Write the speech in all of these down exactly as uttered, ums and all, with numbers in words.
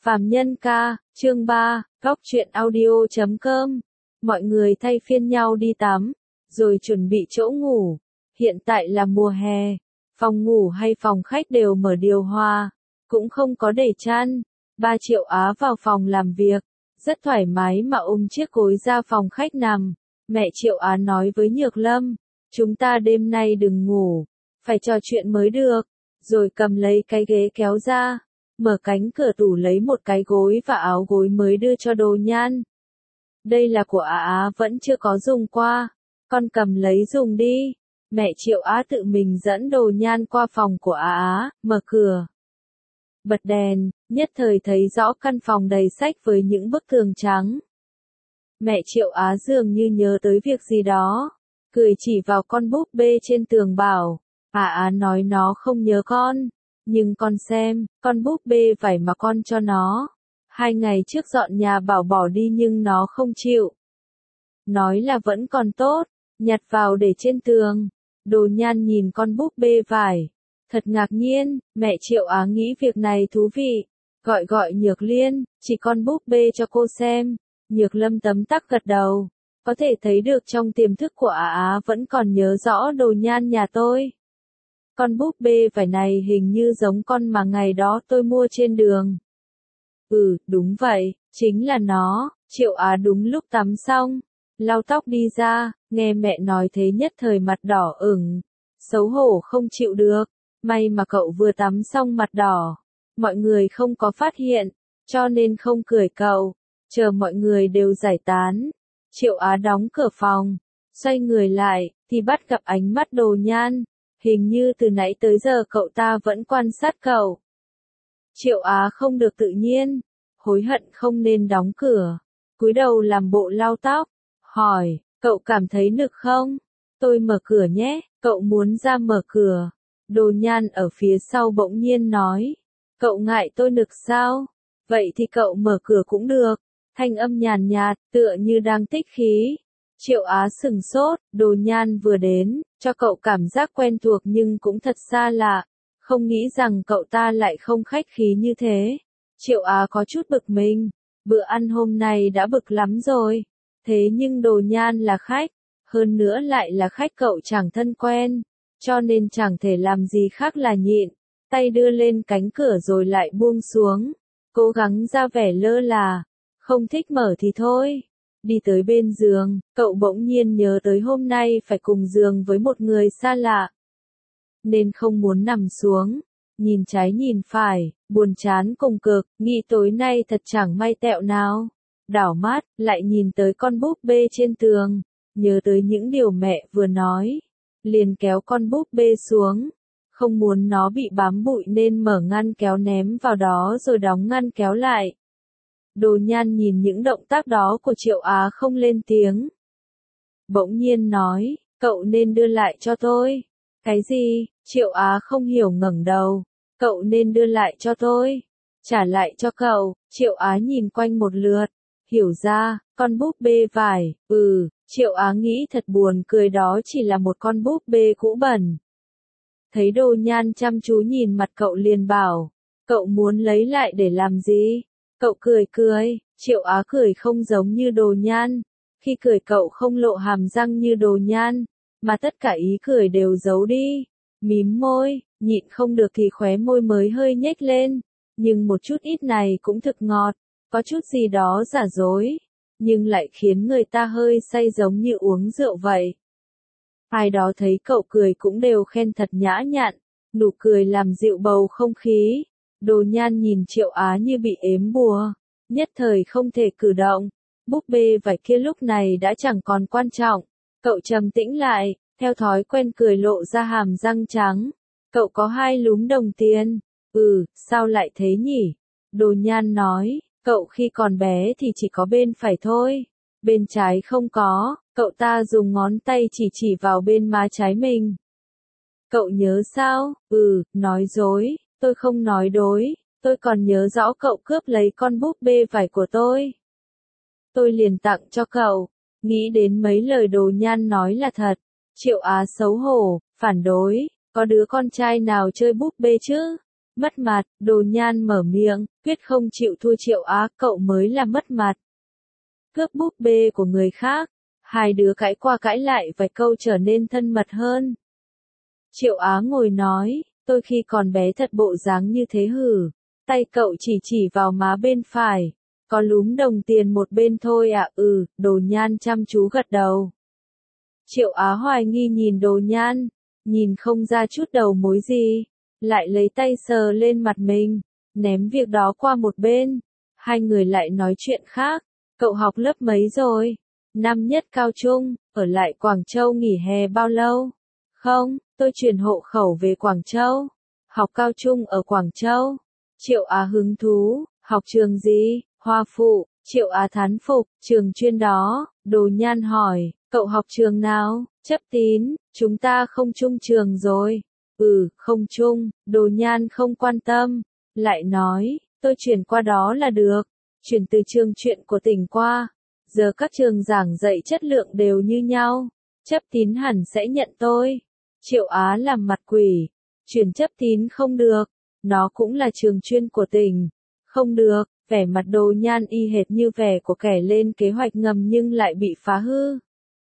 Phàm Nhân Ca, chương ba, góc truyện audio chấm com. Mọi người thay phiên nhau đi tắm, rồi chuẩn bị chỗ ngủ. Hiện tại là mùa hè, phòng ngủ hay phòng khách đều mở điều hòa, cũng không có để chăn. Ba Triệu Á vào phòng làm việc, rất thoải mái mà ôm chiếc gối ra phòng khách nằm. Mẹ Triệu Á nói với Nhược Lâm, chúng ta đêm nay đừng ngủ, phải trò chuyện mới được. Rồi cầm lấy cái ghế kéo ra, mở cánh cửa tủ lấy một cái gối và áo gối mới đưa cho Đồ Nhan. Đây là của Á Á, vẫn chưa có dùng qua, con cầm lấy dùng đi. Mẹ Triệu Á tự mình dẫn Đồ Nhan qua phòng của Á Á, mở cửa, bật đèn, nhất thời thấy rõ căn phòng đầy sách với những bức tường trắng. Mẹ Triệu Á dường như nhớ tới việc gì đó, cười chỉ vào con búp bê trên tường bảo, Á Á nói nó không nhớ con, nhưng con xem, con búp bê vải mà con cho nó. Hai ngày trước dọn nhà bảo bỏ đi nhưng nó không chịu. Nói là vẫn còn tốt, nhặt vào để trên tường. Đồ Nhan nhìn con búp bê vải, thật ngạc nhiên. Mẹ Triệu Á nghĩ việc này thú vị, gọi gọi Nhược Liên, chỉ con búp bê cho cô xem. Nhược Lâm tấm tắc gật đầu, có thể thấy được trong tiềm thức của Á Á vẫn còn nhớ rõ Đồ Nhan nhà tôi. Con búp bê vải này hình như giống con mà ngày đó tôi mua trên đường. Ừ, đúng vậy, chính là nó. Triệu Á đúng lúc tắm xong, lau tóc đi ra, nghe mẹ nói thế nhất thời mặt đỏ ửng, xấu hổ không chịu được. May mà cậu vừa tắm xong mặt đỏ, mọi người không có phát hiện, cho nên không cười cậu. Chờ mọi người đều giải tán, Triệu Á đóng cửa phòng, xoay người lại, thì bắt gặp ánh mắt Đồ Nhan. Hình như từ nãy tới giờ cậu ta vẫn quan sát cậu. Triệu Á không được tự nhiên, hối hận không nên đóng cửa, cúi đầu làm bộ lau tóc, hỏi, cậu cảm thấy nực không? Tôi mở cửa nhé, cậu muốn ra mở cửa. Đồ Nhan ở phía sau bỗng nhiên nói, cậu ngại tôi nực sao? Vậy thì cậu mở cửa cũng được. Thanh âm nhàn nhạt, tựa như đang tích khí. Triệu Á sừng sốt, Đồ Nhan vừa đến, cho cậu cảm giác quen thuộc nhưng cũng thật xa lạ, không nghĩ rằng cậu ta lại không khách khí như thế. Triệu Á có chút bực mình, bữa ăn hôm nay đã bực lắm rồi, thế nhưng Đồ Nhan là khách, hơn nữa lại là khách cậu chẳng thân quen, cho nên chẳng thể làm gì khác là nhịn, tay đưa lên cánh cửa rồi lại buông xuống, cố gắng ra vẻ lơ là, không thích mở thì thôi. Đi tới bên giường, cậu bỗng nhiên nhớ tới hôm nay phải cùng giường với một người xa lạ, nên không muốn nằm xuống, nhìn trái nhìn phải, buồn chán cùng cực, nghĩ tối nay thật chẳng may tẹo nào. Đảo mắt, lại nhìn tới con búp bê trên tường, nhớ tới những điều mẹ vừa nói, liền kéo con búp bê xuống, không muốn nó bị bám bụi nên mở ngăn kéo ném vào đó rồi đóng ngăn kéo lại. Đồ Nhan nhìn những động tác đó của Triệu Á không lên tiếng. Bỗng nhiên nói, cậu nên đưa lại cho tôi. Cái gì? Triệu Á không hiểu ngẩng đầu. Cậu nên đưa lại cho tôi. Trả lại cho cậu. Triệu Á nhìn quanh một lượt. Hiểu ra, con búp bê vải. Ừ, Triệu Á nghĩ thật buồn cười, đó chỉ là một con búp bê cũ bẩn. Thấy Đồ Nhan chăm chú nhìn mặt cậu liền bảo, cậu muốn lấy lại để làm gì? Cậu cười cười, Triệu Á cười không giống như Đồ Nhan. Khi cười cậu không lộ hàm răng như Đồ Nhan, mà tất cả ý cười đều giấu đi. Mím môi, nhịn không được thì khóe môi mới hơi nhếch lên. Nhưng một chút ít này cũng thực ngọt, có chút gì đó giả dối, nhưng lại khiến người ta hơi say giống như uống rượu vậy. Ai đó thấy cậu cười cũng đều khen thật nhã nhặn, nụ cười làm dịu bầu không khí. Đồ Nhan nhìn Triệu Á như bị ếm bùa, nhất thời không thể cử động. Búp bê vải kia lúc này đã chẳng còn quan trọng. Cậu trầm tĩnh lại, theo thói quen cười lộ ra hàm răng trắng. Cậu có hai lúm đồng tiền. Ừ, sao lại thế nhỉ? Đồ Nhan nói, cậu khi còn bé thì chỉ có bên phải thôi. Bên trái không có. Cậu ta dùng ngón tay chỉ chỉ vào bên má trái mình. Cậu nhớ sao? Ừ, nói dối. Tôi không nói dối, tôi còn nhớ rõ cậu cướp lấy con búp bê vải của tôi. Tôi liền tặng cho cậu, nghĩ đến mấy lời Đồ Nhan nói là thật. Triệu Á xấu hổ, phản đối, có đứa con trai nào chơi búp bê chứ? Mất mặt, Đồ Nhan mở miệng, quyết không chịu thua Triệu Á, cậu mới là mất mặt. Cướp búp bê của người khác, hai đứa cãi qua cãi lại vài câu trở nên thân mật hơn. Triệu Á ngồi nói, tôi khi còn bé thật bộ dáng như thế hử, tay cậu chỉ chỉ vào má bên phải, có lúm đồng tiền một bên thôi à, ừ, Đồ Nhan chăm chú gật đầu. Triệu Á hoài nghi nhìn Đồ Nhan, nhìn không ra chút đầu mối gì, lại lấy tay sờ lên mặt mình, ném việc đó qua một bên, hai người lại nói chuyện khác, cậu học lớp mấy rồi? Năm nhất cao trung, ở lại Quảng Châu nghỉ hè bao lâu? Không, tôi chuyển hộ khẩu về Quảng Châu, học cao trung ở Quảng Châu. Triệu Á hứng thú, học trường gì? Hoa Phụ. Triệu Á thán phục, trường chuyên đó. Đồ Nhan hỏi, cậu học trường nào? Chấp Tín, chúng ta không chung trường rồi. Ừ, không chung. Đồ Nhan không quan tâm, lại nói, tôi chuyển qua đó là được, chuyển từ trường chuyện của tỉnh qua. Giờ các trường giảng dạy chất lượng đều như nhau, Chấp Tín hẳn sẽ nhận tôi. Triệu Á làm mặt quỷ, chuyển Chấp Tín không được, nó cũng là trường chuyên của tỉnh. Không được, vẻ mặt Đồ Nhan y hệt như vẻ của kẻ lên kế hoạch ngầm nhưng lại bị phá hư.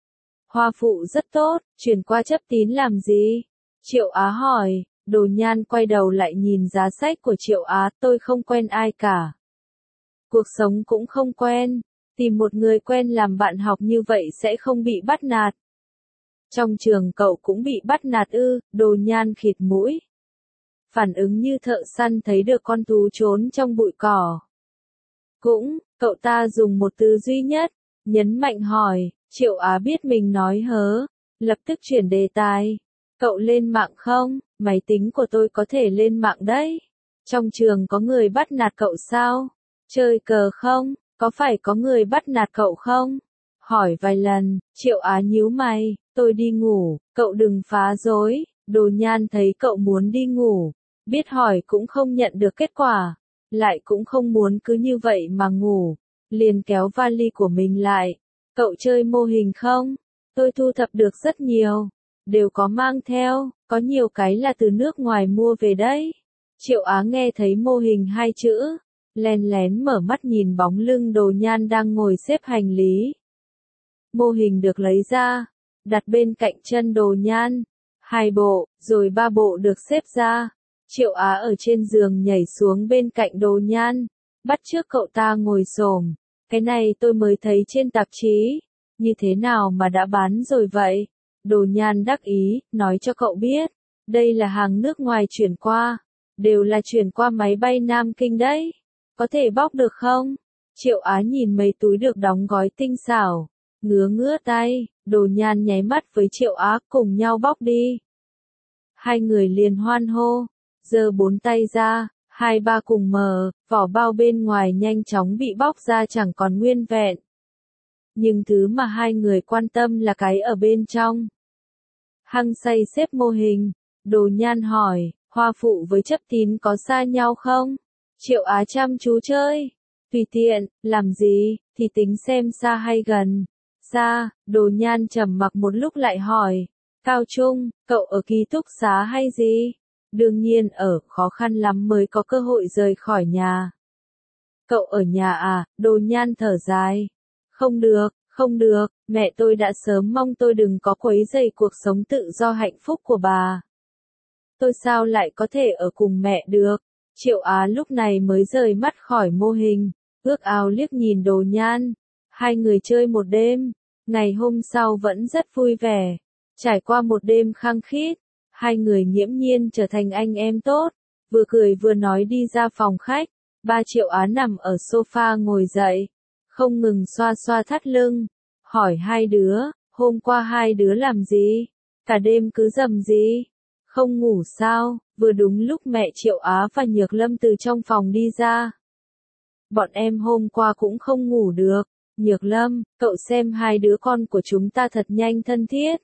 Hoa Phụ rất tốt, chuyển qua Chấp Tín làm gì? Triệu Á hỏi. Đồ Nhan quay đầu lại nhìn giá sách của Triệu Á, tôi không quen ai cả. Cuộc sống cũng không quen, tìm một người quen làm bạn học như vậy sẽ không bị bắt nạt. Trong trường cậu cũng bị bắt nạt ư? Đồ Nhan khịt mũi. Phản ứng như thợ săn thấy được con thú trốn trong bụi cỏ. Cũng, cậu ta dùng một từ duy nhất, nhấn mạnh hỏi. Triệu Á biết mình nói hớ, lập tức chuyển đề tài. Cậu lên mạng không? Máy tính của tôi có thể lên mạng đấy. Trong trường có người bắt nạt cậu sao? Chơi cờ không? Có phải có người bắt nạt cậu không? Hỏi vài lần, Triệu Á nhíu mày, tôi đi ngủ, cậu đừng phá rối. Đồ Nhan thấy cậu muốn đi ngủ, biết hỏi cũng không nhận được kết quả, lại cũng không muốn cứ như vậy mà ngủ, liền kéo vali của mình lại. Cậu chơi mô hình không? Tôi thu thập được rất nhiều, đều có mang theo, có nhiều cái là từ nước ngoài mua về đấy. Triệu Á nghe thấy mô hình hai chữ, lén lén mở mắt nhìn bóng lưng Đồ Nhan đang ngồi xếp hành lý. Mô hình được lấy ra, đặt bên cạnh chân Đồ Nhan, hai bộ, rồi ba bộ được xếp ra. Triệu Á ở trên giường nhảy xuống bên cạnh Đồ Nhan, bắt chước cậu ta ngồi xổm. Cái này tôi mới thấy trên tạp chí, như thế nào mà đã bán rồi vậy? Đồ Nhan đắc ý, nói cho cậu biết, đây là hàng nước ngoài chuyển qua, đều là chuyển qua máy bay Nam Kinh đấy. Có thể bóc được không? Triệu Á nhìn mấy túi được đóng gói tinh xảo, ngứa ngứa tay. Đồ Nhan nháy mắt với Triệu Á, cùng nhau bóc đi. Hai người liền hoan hô, giơ bốn tay ra, hai ba cùng mở, vỏ bao bên ngoài nhanh chóng bị bóc ra chẳng còn nguyên vẹn. Nhưng thứ mà hai người quan tâm là cái ở bên trong. Hăng say xếp mô hình, Đồ Nhan hỏi, Hoa Phụ với Chấp Tín có xa nhau không? Triệu Á chăm chú chơi, tùy tiện, làm gì, thì tính xem xa hay gần. Xa, Đồ Nhan trầm mặc một lúc lại hỏi, cao trung, cậu ở ký túc xá hay gì? Đương nhiên ở, khó khăn lắm mới có cơ hội rời khỏi nhà. Cậu ở nhà à? Đồ Nhan thở dài. Không được, không được, mẹ tôi đã sớm mong tôi đừng có quấy rầy cuộc sống tự do hạnh phúc của bà. Tôi sao lại có thể ở cùng mẹ được? Triệu Á lúc này mới rời mắt khỏi mô hình, ước ao liếc nhìn Đồ Nhan. Hai người chơi một đêm, ngày hôm sau vẫn rất vui vẻ. Trải qua một đêm khăng khít, hai người nghiễm nhiên trở thành anh em tốt, vừa cười vừa nói đi ra phòng khách. Ba Triệu Á nằm ở sofa ngồi dậy, không ngừng xoa xoa thắt lưng, hỏi hai đứa, hôm qua hai đứa làm gì? Cả đêm cứ rầm gì? Không ngủ sao? Vừa đúng lúc mẹ Triệu Á và Nhược Lâm từ trong phòng đi ra. Bọn em hôm qua cũng không ngủ được. Nhược Lâm, cậu xem hai đứa con của chúng ta thật nhanh thân thiết.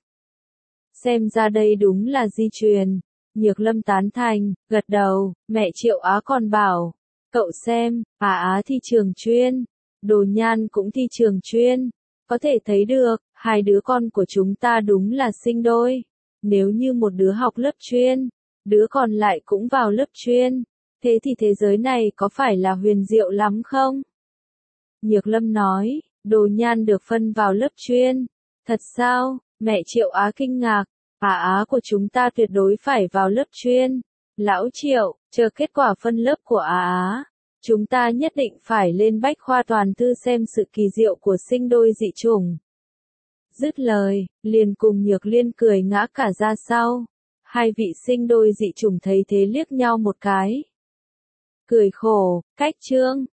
Xem ra đây đúng là di truyền. Nhược Lâm tán thành, gật đầu. Mẹ Triệu Á còn bảo, cậu xem, Á Á thi trường chuyên, Đồ Nhan cũng thi trường chuyên. Có thể thấy được, hai đứa con của chúng ta đúng là sinh đôi. Nếu như một đứa học lớp chuyên, đứa còn lại cũng vào lớp chuyên, Thế thì thế giới này có phải là huyền diệu lắm không? Nhược Lâm nói, Đồ Nhan được phân vào lớp chuyên. Thật sao? Mẹ Triệu Á kinh ngạc. Á Á của chúng ta tuyệt đối phải vào lớp chuyên. Lão Triệu, chờ kết quả phân lớp của Á Á. Chúng ta nhất định phải lên bách khoa toàn thư xem sự kỳ diệu của sinh đôi dị chủng. Dứt lời, liền cùng Nhược Liên cười ngã cả ra sau. Hai vị sinh đôi dị chủng thấy thế liếc nhau một cái. Cười khổ, cách chương.